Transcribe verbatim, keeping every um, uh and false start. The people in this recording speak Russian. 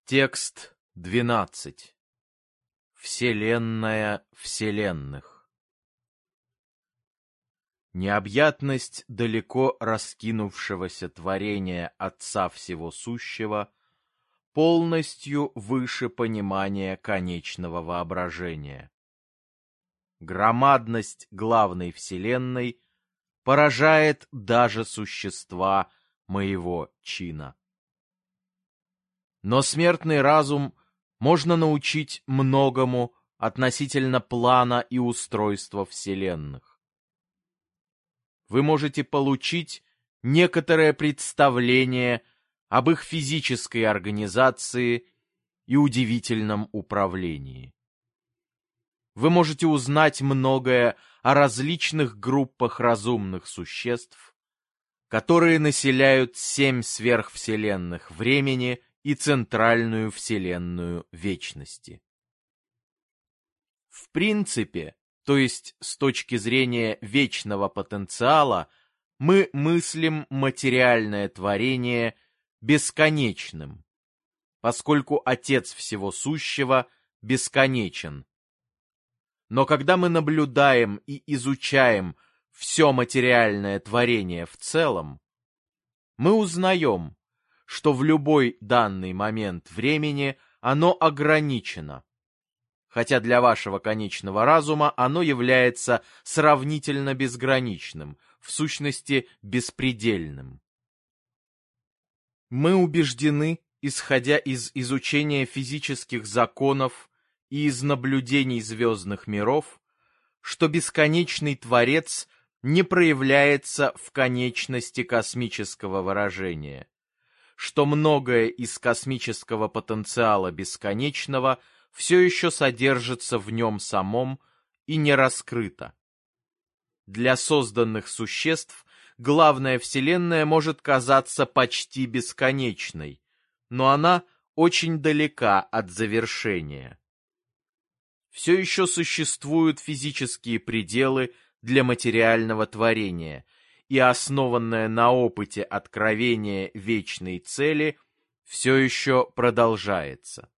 Текст двенадцать. Вселенная вселенных. Необъятность далеко раскинувшегося творения Отца Всего Сущего полностью выше понимания конечного воображения. Громадность главной вселенной поражает даже существа моего чина. Но смертный разум можно научить многому относительно плана и устройства вселенных. Вы можете получить некоторое представление об их физической организации и удивительном управлении. Вы можете узнать многое о различных группах разумных существ, которые населяют семь сверхвселенных времени и центральную вселенную вечности. В принципе, то есть с точки зрения вечного потенциала, мы мыслим материальное творение бесконечным, поскольку Отец Всего Сущего бесконечен. Но когда мы наблюдаем и изучаем все материальное творение в целом, мы узнаем, что в любой данный момент времени оно ограничено, хотя для вашего конечного разума оно является сравнительно безграничным, в сущности беспредельным. Мы убеждены, исходя из изучения физических законов и из наблюдений звездных миров, что бесконечный Творец не проявляется в конечности космического выражения, что многое из космического потенциала бесконечного все еще содержится в нем самом и не раскрыто. Для созданных существ главная Вселенная может казаться почти бесконечной, но она очень далека от завершения. Все еще существуют физические пределы для материального творения, и основанное на опыте откровение вечной цели все еще продолжается.